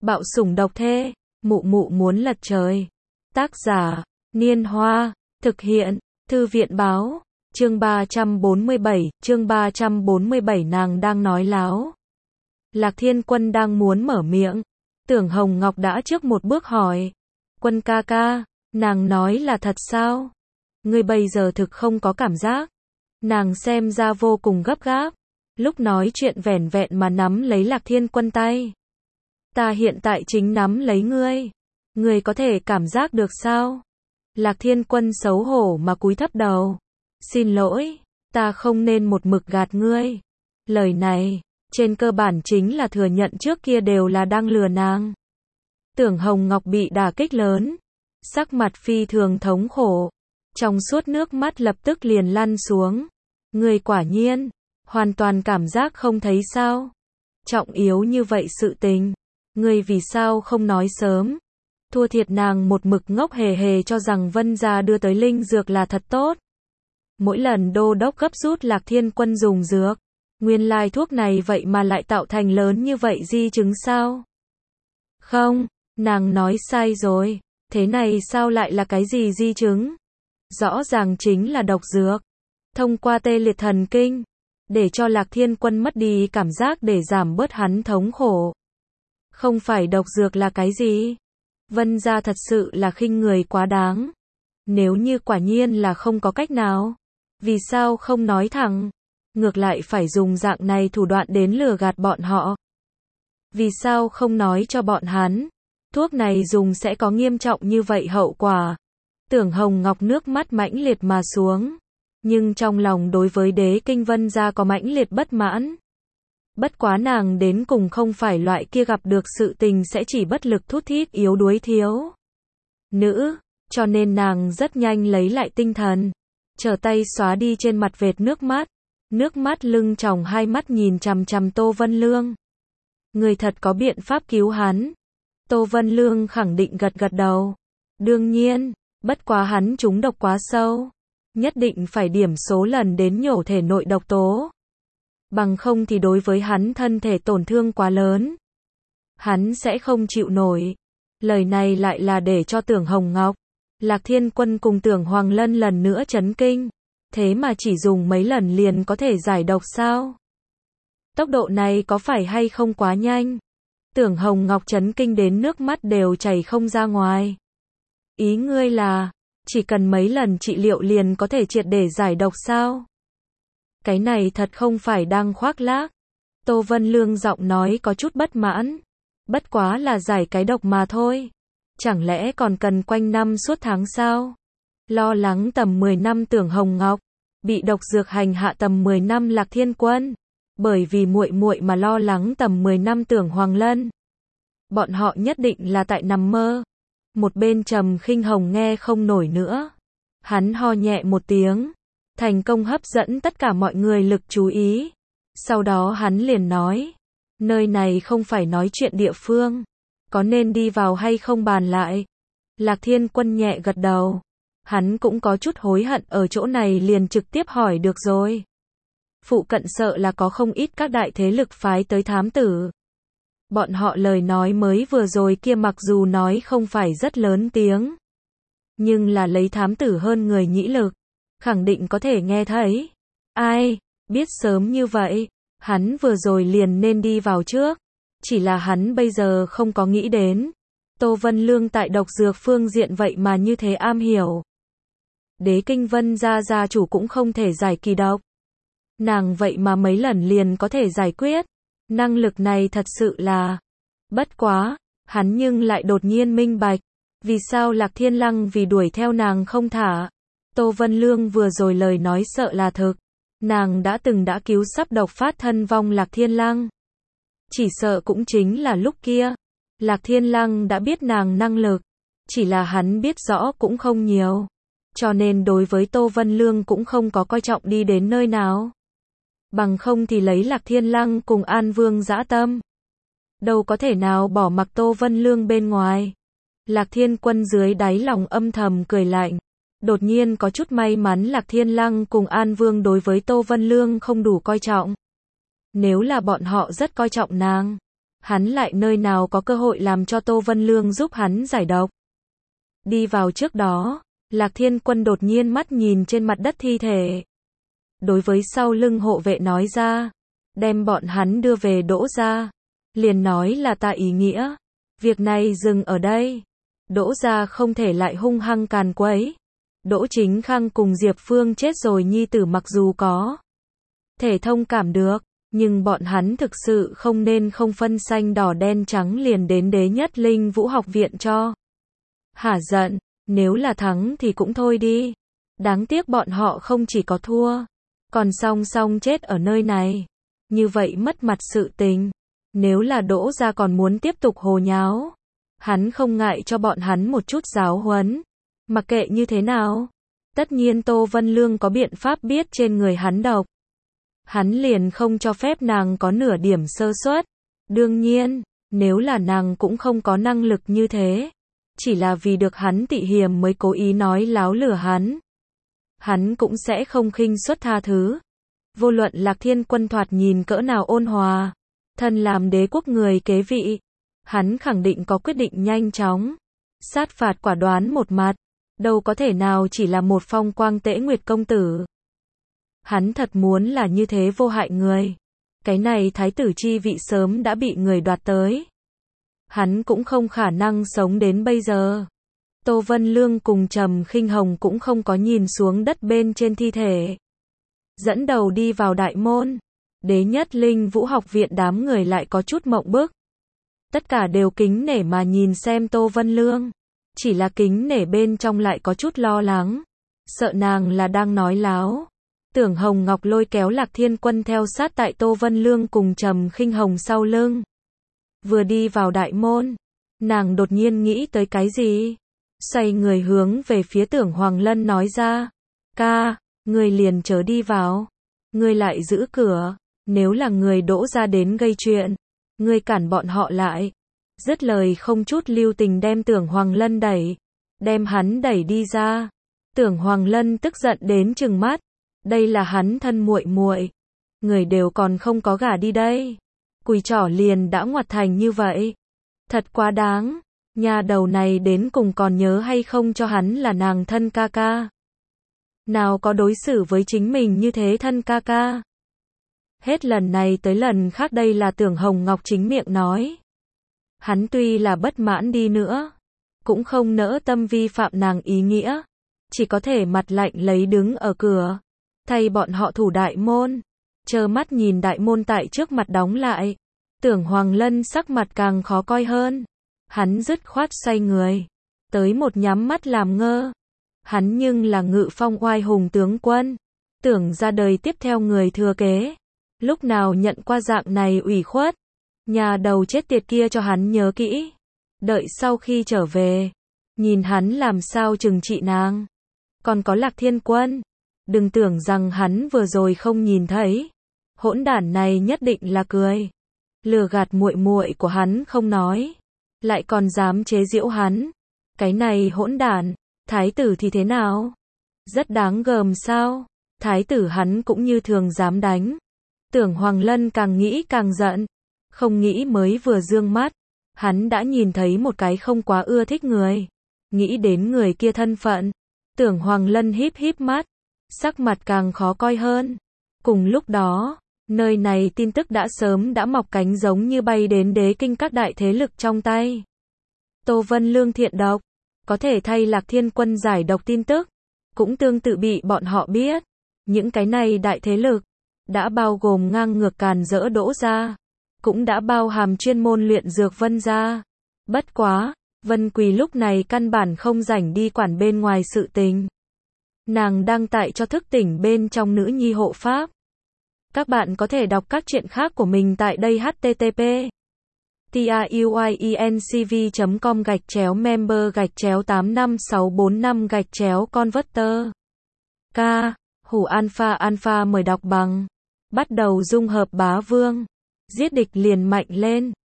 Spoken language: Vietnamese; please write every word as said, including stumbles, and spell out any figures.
Bạo sủng độc thê, mụ mụ muốn lật trời. Tác giả, Niên Hoa, thực hiện, Thư viện báo, chương ba trăm bốn mươi bảy, chương ba trăm bốn mươi bảy nàng đang nói láo. Lạc Thiên Quân đang muốn mở miệng, Tưởng Hồng Ngọc đã trước một bước hỏi. Quân ca ca, nàng nói là thật sao? Ngươi bây giờ thực không có cảm giác. Nàng xem ra vô cùng gấp gáp, lúc nói chuyện vẻn vẹn mà nắm lấy Lạc Thiên Quân tay. Ta hiện tại chính nắm lấy ngươi. Ngươi có thể cảm giác được sao? Lạc Thiên Quân xấu hổ mà cúi thấp đầu. Xin lỗi, ta không nên một mực gạt ngươi. Lời này, trên cơ bản chính là thừa nhận trước kia đều là đang lừa nàng. Tưởng Hồng Ngọc bị đả kích lớn, sắc mặt phi thường thống khổ, trong suốt nước mắt lập tức liền lăn xuống. Ngươi quả nhiên, hoàn toàn cảm giác không thấy sao? Trọng yếu như vậy sự tình, ngươi vì sao không nói sớm? Thua thiệt nàng một mực ngốc hề hề cho rằng Vân gia đưa tới linh dược là thật tốt. Mỗi lần đô đốc gấp rút Lạc Thiên Quân dùng dược, nguyên lai thuốc này vậy mà lại tạo thành lớn như vậy di chứng sao? Không, nàng nói sai rồi, thế này sao lại là cái gì di chứng? Rõ ràng chính là độc dược, thông qua tê liệt thần kinh, để cho Lạc Thiên Quân mất đi cảm giác để giảm bớt hắn thống khổ. Không phải độc dược là cái gì? Vân gia thật sự là khinh người quá đáng. Nếu như quả nhiên là không có cách nào, vì sao không nói thẳng, ngược lại phải dùng dạng này thủ đoạn đến lừa gạt bọn họ? Vì sao không nói cho bọn hắn, thuốc này dùng sẽ có nghiêm trọng như vậy hậu quả? Tưởng Hồng Ngọc nước mắt mãnh liệt mà xuống, nhưng trong lòng đối với Đế Kinh Vân gia có mãnh liệt bất mãn. Bất quá nàng đến cùng không phải loại kia gặp được sự tình sẽ chỉ bất lực thút thít yếu đuối thiếu nữ, cho nên nàng rất nhanh lấy lại tinh thần, trở tay xóa đi trên mặt vệt nước mắt, nước mắt lưng tròng hai mắt nhìn chằm chằm Tô Vân Lương. Người thật có biện pháp cứu hắn? Tô Vân Lương khẳng định gật gật đầu. Đương nhiên, bất quá hắn trúng độc quá sâu, nhất định phải điểm số lần đến nhổ thể nội độc tố. Bằng không thì đối với hắn thân thể tổn thương quá lớn, hắn sẽ không chịu nổi. Lời này lại là để cho Tưởng Hồng Ngọc, Lạc Thiên Quân cùng Tưởng Hoàng Lân lần nữa chấn kinh. Thế mà chỉ dùng mấy lần liền có thể giải độc sao? Tốc độ này có phải hay không quá nhanh? Tưởng Hồng Ngọc chấn kinh đến nước mắt đều chảy không ra ngoài. Ý ngươi là, chỉ cần mấy lần trị liệu liền có thể triệt để giải độc sao? Cái này thật không phải đang khoác lác. Tô Vân Lương giọng nói có chút bất mãn. Bất quá là giải cái độc mà thôi. Chẳng lẽ còn cần quanh năm suốt tháng sao? Lo lắng tầm mười năm Tưởng Hồng Ngọc, bị độc dược hành hạ tầm mười năm Lạc Thiên Quân, bởi vì muội muội mà lo lắng tầm mười năm Tưởng Hoàng Lân. Bọn họ nhất định là tại nằm mơ. Một bên Trầm Khinh Hồng nghe không nổi nữa, hắn ho nhẹ một tiếng, thành công hấp dẫn tất cả mọi người lực chú ý. Sau đó hắn liền nói, nơi này không phải nói chuyện địa phương, có nên đi vào hay không bàn lại? Lạc Thiên Quân nhẹ gật đầu, hắn cũng có chút hối hận ở chỗ này liền trực tiếp hỏi được rồi. Phụ cận sợ là có không ít các đại thế lực phái tới thám tử. Bọn họ lời nói mới vừa rồi kia mặc dù nói không phải rất lớn tiếng, nhưng là lấy thám tử hơn người nhĩ lực, khẳng định có thể nghe thấy. Ai, biết sớm như vậy, hắn vừa rồi liền nên đi vào trước, chỉ là hắn bây giờ không có nghĩ đến. Tô Vân Lương tại độc dược phương diện vậy mà như thế am hiểu. Đế Kinh Vân gia gia chủ cũng không thể giải kỳ độc, nàng vậy mà mấy lần liền có thể giải quyết. Năng lực này thật sự là... Bất quá, hắn nhưng lại đột nhiên minh bạch, vì sao Lạc Thiên Lăng vì đuổi theo nàng không thả. Tô Vân Lương vừa rồi lời nói sợ là thực, nàng đã từng đã cứu sắp độc phát thân vong Lạc Thiên Lăng. Chỉ sợ cũng chính là lúc kia, Lạc Thiên Lăng đã biết nàng năng lực, chỉ là hắn biết rõ cũng không nhiều, cho nên đối với Tô Vân Lương cũng không có coi trọng đi đến nơi nào. Bằng không thì lấy Lạc Thiên Lăng cùng An Vương dã tâm, đâu có thể nào bỏ mặc Tô Vân Lương bên ngoài. Lạc Thiên Quân dưới đáy lòng âm thầm cười lạnh, đột nhiên có chút may mắn Lạc Thiên Lăng cùng An Vương đối với Tô Vân Lương không đủ coi trọng. Nếu là bọn họ rất coi trọng nàng, hắn lại nơi nào có cơ hội làm cho Tô Vân Lương giúp hắn giải độc. Đi vào trước đó, Lạc Thiên Quân đột nhiên mắt nhìn trên mặt đất thi thể. Đối với sau lưng hộ vệ nói ra, đem bọn hắn đưa về Đỗ gia. Liền nói là ta ý nghĩa. Việc này dừng ở đây. Đỗ gia không thể lại hung hăng càn quấy. Đỗ Chính Khang cùng Diệp Phương chết rồi nhi tử mặc dù có thể thông cảm được, nhưng bọn hắn thực sự không nên không phân xanh đỏ đen trắng liền đến Đế Nhất Linh Vũ học viện cho hả giận, nếu là thắng thì cũng thôi đi. Đáng tiếc bọn họ không chỉ có thua, còn song song chết ở nơi này. Như vậy mất mặt sự tình. Nếu là Đỗ gia còn muốn tiếp tục hồ nháo, hắn không ngại cho bọn hắn một chút giáo huấn. Mặc kệ như thế nào, tất nhiên Tô Vân Lương có biện pháp biết trên người hắn độc. Hắn liền không cho phép nàng có nửa điểm sơ suất. Đương nhiên, nếu là nàng cũng không có năng lực như thế, chỉ là vì được hắn tị hiềm mới cố ý nói láo lừa hắn, hắn cũng sẽ không khinh suất tha thứ. Vô luận Lạc Thiên Quân thoạt nhìn cỡ nào ôn hòa, thân làm đế quốc người kế vị, hắn khẳng định có quyết định nhanh chóng, sát phạt quả đoán một mặt, đâu có thể nào chỉ là một phong quang tễ nguyệt công tử. Hắn thật muốn là như thế vô hại người. Cái này thái tử chi vị sớm đã bị người đoạt tới. Hắn cũng không khả năng sống đến bây giờ. Tô Vân Lương cùng Trầm Khinh Hồng cũng không có nhìn xuống đất bên trên thi thể. Dẫn đầu đi vào đại môn. Đế Nhất Linh Vũ học viện đám người lại có chút mộng bức. Tất cả đều kính nể mà nhìn xem Tô Vân Lương. Chỉ là kính nể bên trong lại có chút lo lắng. Sợ nàng là đang nói láo. Tưởng Hồng Ngọc lôi kéo Lạc Thiên Quân theo sát tại Tô Vân Lương cùng Trầm Khinh Hồng sau lưng. Vừa đi vào đại môn, nàng đột nhiên nghĩ tới cái gì? Xoay người hướng về phía Tưởng Hoàng Lân nói ra. Ca, người liền chớ đi vào. Người lại giữ cửa. Nếu là người Đỗ ra đến gây chuyện, người cản bọn họ lại. Dứt lời không chút lưu tình đem Tưởng Hoàng Lân đẩy. Đem hắn đẩy đi ra. Tưởng Hoàng Lân tức giận đến trừng mắt. Đây là hắn thân muội muội, người đều còn không có gả đi đây, cùi trỏ liền đã ngoặt thành như vậy, thật quá đáng. Nhà đầu này đến cùng còn nhớ hay không cho hắn là nàng thân ca ca. Nào có đối xử với chính mình như thế thân ca ca. Hết lần này tới lần khác đây là Tưởng Hồng Ngọc chính miệng nói. Hắn tuy là bất mãn đi nữa, cũng không nỡ tâm vi phạm nàng ý nghĩa, chỉ có thể mặt lạnh lấy đứng ở cửa. Thay bọn họ thủ đại môn, trơ mắt nhìn đại môn tại trước mặt đóng lại. Tưởng Hoàng Lân sắc mặt càng khó coi hơn. Hắn dứt khoát xoay người, tới một nhắm mắt làm ngơ. Hắn nhưng là Ngự Phong oai hùng tướng quân, tưởng ra đời tiếp theo người thừa kế. Lúc nào nhận qua dạng này ủy khuất, nhà đầu chết tiệt kia cho hắn nhớ kỹ. Đợi sau khi trở về, nhìn hắn làm sao trừng trị nàng. Còn có Lạc Thiên Quân. Đừng tưởng rằng hắn vừa rồi không nhìn thấy. Hỗn đản này nhất định là cười. Lừa gạt muội muội của hắn không nói. Lại còn dám chế giễu hắn. Cái này hỗn đản. Thái tử thì thế nào? Rất đáng gờm sao? Thái tử hắn cũng như thường dám đánh. Tưởng Hoàng Lân càng nghĩ càng giận. Không nghĩ mới vừa dương mắt. Hắn đã nhìn thấy một cái không quá ưa thích người. Nghĩ đến người kia thân phận. Tưởng Hoàng Lân híp híp mắt. Sắc mặt càng khó coi hơn. Cùng lúc đó, nơi này tin tức đã sớm đã mọc cánh giống như bay đến đế kinh các đại thế lực trong tay. Tô Vân Lương thiện độc, có thể thay Lạc Thiên Quân giải độc tin tức, cũng tương tự bị bọn họ biết. Những cái này đại thế lực, đã bao gồm ngang ngược càn rỡ Đỗ gia, cũng đã bao hàm chuyên môn luyện dược Vân gia. Bất quá, Vân Quỳ lúc này căn bản không rảnh đi quản bên ngoài sự tình. Nàng đang tại cho thức tỉnh bên trong nữ nhi hộ pháp. Các bạn có thể đọc các truyện khác của mình tại đây h t t p truyencv chấm com gạch chéo member gạch chéo tám năm sáu bốn năm gạch chéo converter. K. Hủ Alpha Alpha mời đọc bằng. Bắt đầu dung hợp bá vương. Giết địch liền mạnh lên.